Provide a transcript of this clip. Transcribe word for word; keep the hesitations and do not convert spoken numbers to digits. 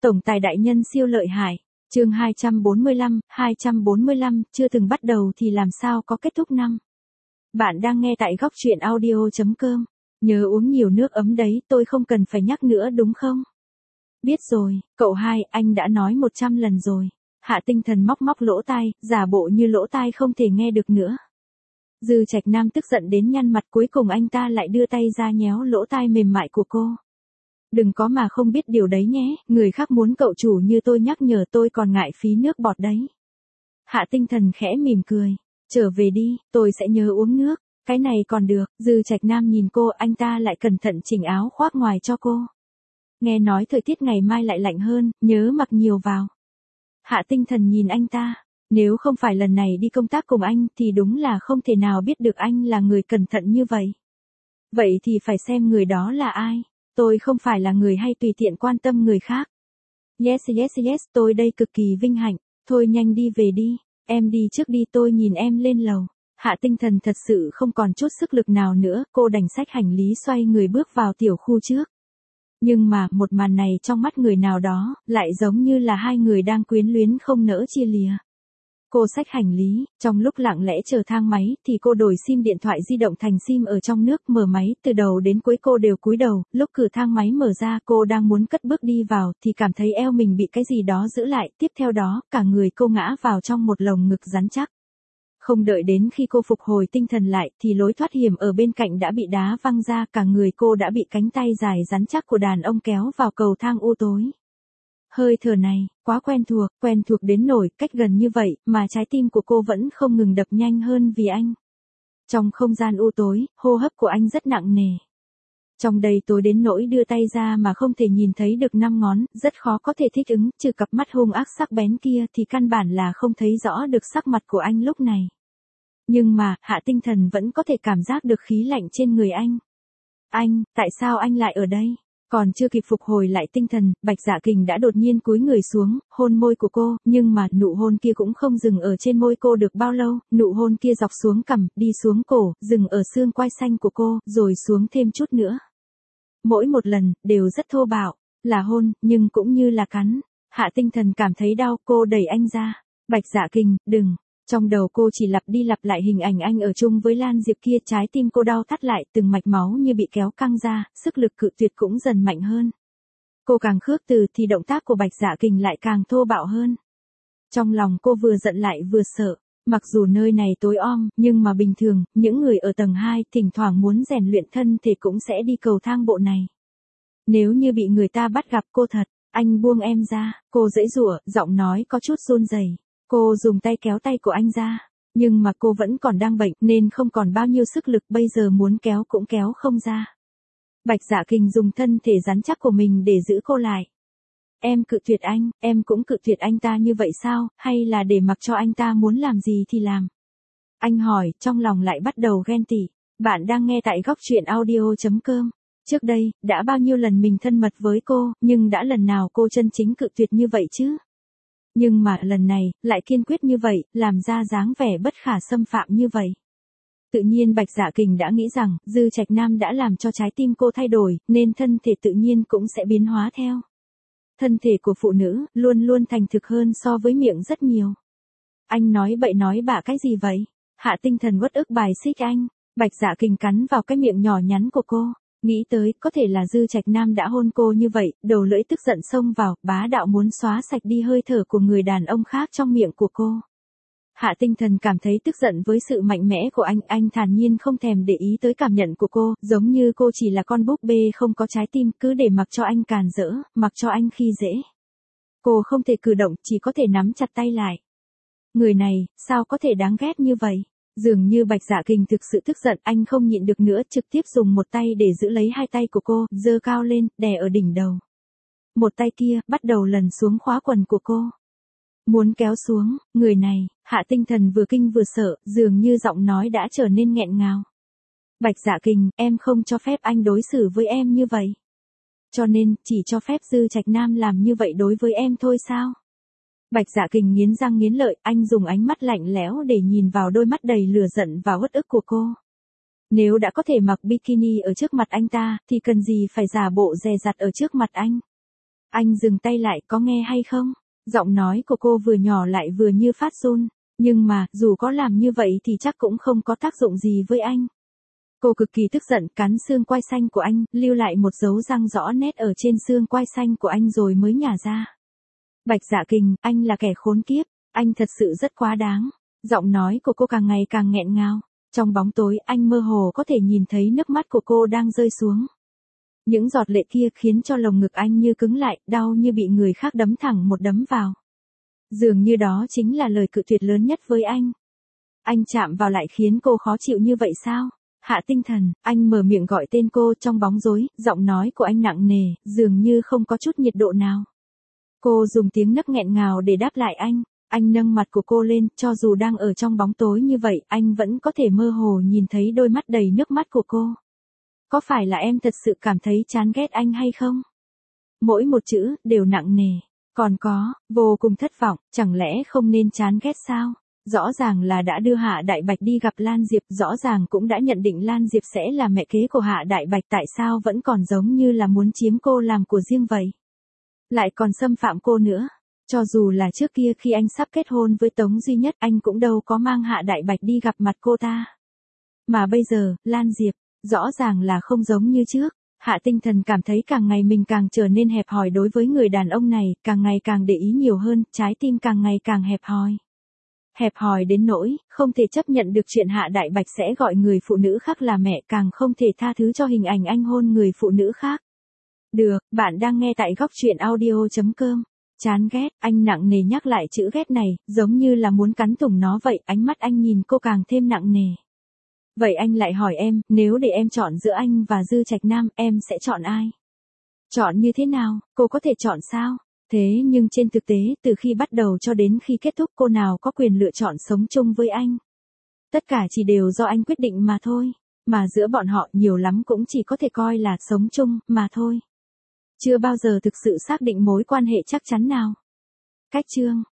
Tổng tài đại nhân siêu lợi hại. Chương hai trăm bốn mươi lăm, hai trăm bốn mươi lăm, chưa từng bắt đầu thì làm sao có kết thúc năm. Bạn đang nghe tại góc truyện audio chấm com. Nhớ uống nhiều nước ấm đấy, tôi không cần phải nhắc nữa đúng không? Biết rồi, cậu hai, anh đã nói một trăm lần rồi. Hạ Tinh Thần móc móc lỗ tai, giả bộ như lỗ tai không thể nghe được nữa. Dư Trạch Nam tức giận đến nhăn mặt, cuối cùng anh ta lại đưa tay ra nhéo lỗ tai mềm mại của cô. Đừng có mà không biết điều đấy nhé, người khác muốn cậu chủ như tôi nhắc nhở tôi còn ngại phí nước bọt đấy. Hạ Tinh Thần khẽ mỉm cười. Trở về đi, tôi sẽ nhớ uống nước. Cái này còn được. Dư Trạch Nam nhìn cô, anh ta lại cẩn thận chỉnh áo khoác ngoài cho cô. Nghe nói thời tiết ngày mai lại lạnh hơn, nhớ mặc nhiều vào. Hạ Tinh Thần nhìn anh ta. Nếu không phải lần này đi công tác cùng anh thì đúng là không thể nào biết được anh là người cẩn thận như vậy. Vậy thì phải xem người đó là ai. Tôi không phải là người hay tùy tiện quan tâm người khác. Yes yes yes, tôi đây cực kỳ vinh hạnh. Thôi nhanh đi về đi. Em đi trước đi, tôi nhìn em lên lầu. Hạ Tinh Thần thật sự không còn chút sức lực nào nữa, cô đành xách hành lý xoay người bước vào tiểu khu trước. Nhưng mà, một màn này trong mắt người nào đó, lại giống như là hai người đang quyến luyến không nỡ chia lìa. Cô xách hành lý, trong lúc lặng lẽ chờ thang máy, thì cô đổi sim điện thoại di động thành sim ở trong nước, mở máy, từ đầu đến cuối cô đều cúi đầu, lúc cửa thang máy mở ra, cô đang muốn cất bước đi vào, thì cảm thấy eo mình bị cái gì đó giữ lại, tiếp theo đó, cả người cô ngã vào trong một lồng ngực rắn chắc. Không đợi đến khi cô phục hồi tinh thần lại, thì lối thoát hiểm ở bên cạnh đã bị đá văng ra, cả người cô đã bị cánh tay dài rắn chắc của đàn ông kéo vào cầu thang u tối. Hơi thở này, quá quen thuộc, quen thuộc đến nỗi cách gần như vậy, mà trái tim của cô vẫn không ngừng đập nhanh hơn vì anh. Trong không gian u tối, hô hấp của anh rất nặng nề. Trong đây tối đến nỗi đưa tay ra mà không thể nhìn thấy được năm ngón, rất khó có thể thích ứng, trừ cặp mắt hung ác sắc bén kia thì căn bản là không thấy rõ được sắc mặt của anh lúc này. Nhưng mà, Hạ Tinh Thần vẫn có thể cảm giác được khí lạnh trên người anh. Anh, tại sao anh lại ở đây? Còn chưa kịp phục hồi lại tinh thần, Bạch Dạ Kình đã đột nhiên cúi người xuống, hôn môi của cô, nhưng mà nụ hôn kia cũng không dừng ở trên môi cô được bao lâu, nụ hôn kia dọc xuống cằm, đi xuống cổ, dừng ở xương quai xanh của cô, rồi xuống thêm chút nữa. Mỗi một lần, đều rất thô bạo, là hôn, nhưng cũng như là cắn. Hạ Tinh Thần cảm thấy đau, cô đẩy anh ra. Bạch Dạ Kình, đừng. Trong đầu cô chỉ lặp đi lặp lại hình ảnh anh ở chung với Lan Diệp kia, trái tim cô đau thắt lại, từng mạch máu như bị kéo căng ra, sức lực cự tuyệt cũng dần mạnh hơn. Cô càng khước từ thì động tác của Bạch Dạ Kình lại càng thô bạo hơn. Trong lòng cô vừa giận lại vừa sợ, mặc dù nơi này tối om, nhưng mà bình thường, những người ở tầng hai thỉnh thoảng muốn rèn luyện thân thể cũng sẽ đi cầu thang bộ này. Nếu như bị người ta bắt gặp cô thật, anh buông em ra, cô giãy giụa, giọng nói có chút run rẩy. Cô dùng tay kéo tay của anh ra, nhưng mà cô vẫn còn đang bệnh nên không còn bao nhiêu sức lực, bây giờ muốn kéo cũng kéo không ra. Bạch Dạ Kình dùng thân thể rắn chắc của mình để giữ cô lại. Em cự tuyệt anh, em cũng cự tuyệt anh ta như vậy sao, hay là để mặc cho anh ta muốn làm gì thì làm? Anh hỏi, trong lòng lại bắt đầu ghen tị. Bạn đang nghe tại góc truyện audio chấm com. Trước đây, đã bao nhiêu lần mình thân mật với cô, nhưng đã lần nào cô chân chính cự tuyệt như vậy chứ? Nhưng mà lần này, lại kiên quyết như vậy, làm ra dáng vẻ bất khả xâm phạm như vậy. Tự nhiên Bạch Dạ Kình đã nghĩ rằng, Dư Trạch Nam đã làm cho trái tim cô thay đổi, nên thân thể tự nhiên cũng sẽ biến hóa theo. Thân thể của phụ nữ, luôn luôn thành thực hơn so với miệng rất nhiều. Anh nói bậy nói bạ cái gì vậy? Hạ Tinh Thần uất ức bài xích anh. Bạch Dạ Kình cắn vào cái miệng nhỏ nhắn của cô. Nghĩ tới, có thể là Dư Trạch Nam đã hôn cô như vậy, đầu lưỡi tức giận xông vào, bá đạo muốn xóa sạch đi hơi thở của người đàn ông khác trong miệng của cô. Hạ Tinh Thần cảm thấy tức giận với sự mạnh mẽ của anh, anh thản nhiên không thèm để ý tới cảm nhận của cô, giống như cô chỉ là con búp bê không có trái tim, cứ để mặc cho anh càn rỡ, mặc cho anh khi dễ. Cô không thể cử động, chỉ có thể nắm chặt tay lại. Người này, sao có thể đáng ghét như vậy? Dường như Bạch Dạ Kình thực sự tức giận, anh không nhịn được nữa, trực tiếp dùng một tay để giữ lấy hai tay của cô, giơ cao lên, đè ở đỉnh đầu. Một tay kia, bắt đầu lần xuống khóa quần của cô. Muốn kéo xuống, người này, Hạ Tinh Thần vừa kinh vừa sợ, dường như giọng nói đã trở nên nghẹn ngào. Bạch Dạ Kình, em không cho phép anh đối xử với em như vậy. Cho nên, chỉ cho phép Dư Trạch Nam làm như vậy đối với em thôi sao? Bạch Dạ Kình nghiến răng nghiến lợi, anh dùng ánh mắt lạnh lẽo để nhìn vào đôi mắt đầy lửa giận và uất ức của cô. Nếu đã có thể mặc bikini ở trước mặt anh ta, thì cần gì phải giả bộ dè dặt ở trước mặt anh? Anh dừng tay lại, có nghe hay không? Giọng nói của cô vừa nhỏ lại vừa như phát run. Nhưng mà, dù có làm như vậy thì chắc cũng không có tác dụng gì với anh. Cô cực kỳ tức giận, cắn xương quai xanh của anh, lưu lại một dấu răng rõ nét ở trên xương quai xanh của anh rồi mới nhả ra. Bạch Dạ Kình, anh là kẻ khốn kiếp, anh thật sự rất quá đáng. Giọng nói của cô càng ngày càng nghẹn ngào. Trong bóng tối, anh mơ hồ có thể nhìn thấy nước mắt của cô đang rơi xuống. Những giọt lệ kia khiến cho lồng ngực anh như cứng lại, đau như bị người khác đấm thẳng một đấm vào. Dường như đó chính là lời cự tuyệt lớn nhất với anh. Anh chạm vào lại khiến cô khó chịu như vậy sao? Hạ Tinh Thần, anh mở miệng gọi tên cô trong bóng rối, giọng nói của anh nặng nề, dường như không có chút nhiệt độ nào. Cô dùng tiếng nấc nghẹn ngào để đáp lại anh. Anh nâng mặt của cô lên, cho dù đang ở trong bóng tối như vậy, anh vẫn có thể mơ hồ nhìn thấy đôi mắt đầy nước mắt của cô. Có phải là em thật sự cảm thấy chán ghét anh hay không? Mỗi một chữ, đều nặng nề. Còn có, vô cùng thất vọng, chẳng lẽ không nên chán ghét sao? Rõ ràng là đã đưa Hạ Đại Bạch đi gặp Lan Diệp, rõ ràng cũng đã nhận định Lan Diệp sẽ là mẹ kế của Hạ Đại Bạch, tại sao vẫn còn giống như là muốn chiếm cô làm của riêng vậy? Lại còn xâm phạm cô nữa. Cho dù là trước kia khi anh sắp kết hôn với Tống Duy Nhất, anh cũng đâu có mang Hạ Đại Bạch đi gặp mặt cô ta. Mà bây giờ, Lan Diệp, rõ ràng là không giống như trước. Hạ Tinh Thần cảm thấy càng ngày mình càng trở nên hẹp hòi đối với người đàn ông này, càng ngày càng để ý nhiều hơn, trái tim càng ngày càng hẹp hòi. Hẹp hòi đến nỗi, không thể chấp nhận được chuyện Hạ Đại Bạch sẽ gọi người phụ nữ khác là mẹ, càng không thể tha thứ cho hình ảnh anh hôn người phụ nữ khác. Được, bạn đang nghe tại góc truyện audio chấm com. Chán ghét, anh nặng nề nhắc lại chữ ghét này, giống như là muốn cắn thủng nó vậy, ánh mắt anh nhìn cô càng thêm nặng nề. Vậy anh lại hỏi em, nếu để em chọn giữa anh và Dư Trạch Nam, em sẽ chọn ai? Chọn như thế nào, cô có thể chọn sao? Thế nhưng trên thực tế, từ khi bắt đầu cho đến khi kết thúc cô nào có quyền lựa chọn sống chung với anh. Tất cả chỉ đều do anh quyết định mà thôi. Mà giữa bọn họ nhiều lắm cũng chỉ có thể coi là sống chung, mà thôi. Chưa bao giờ thực sự xác định mối quan hệ chắc chắn nào. Cách chương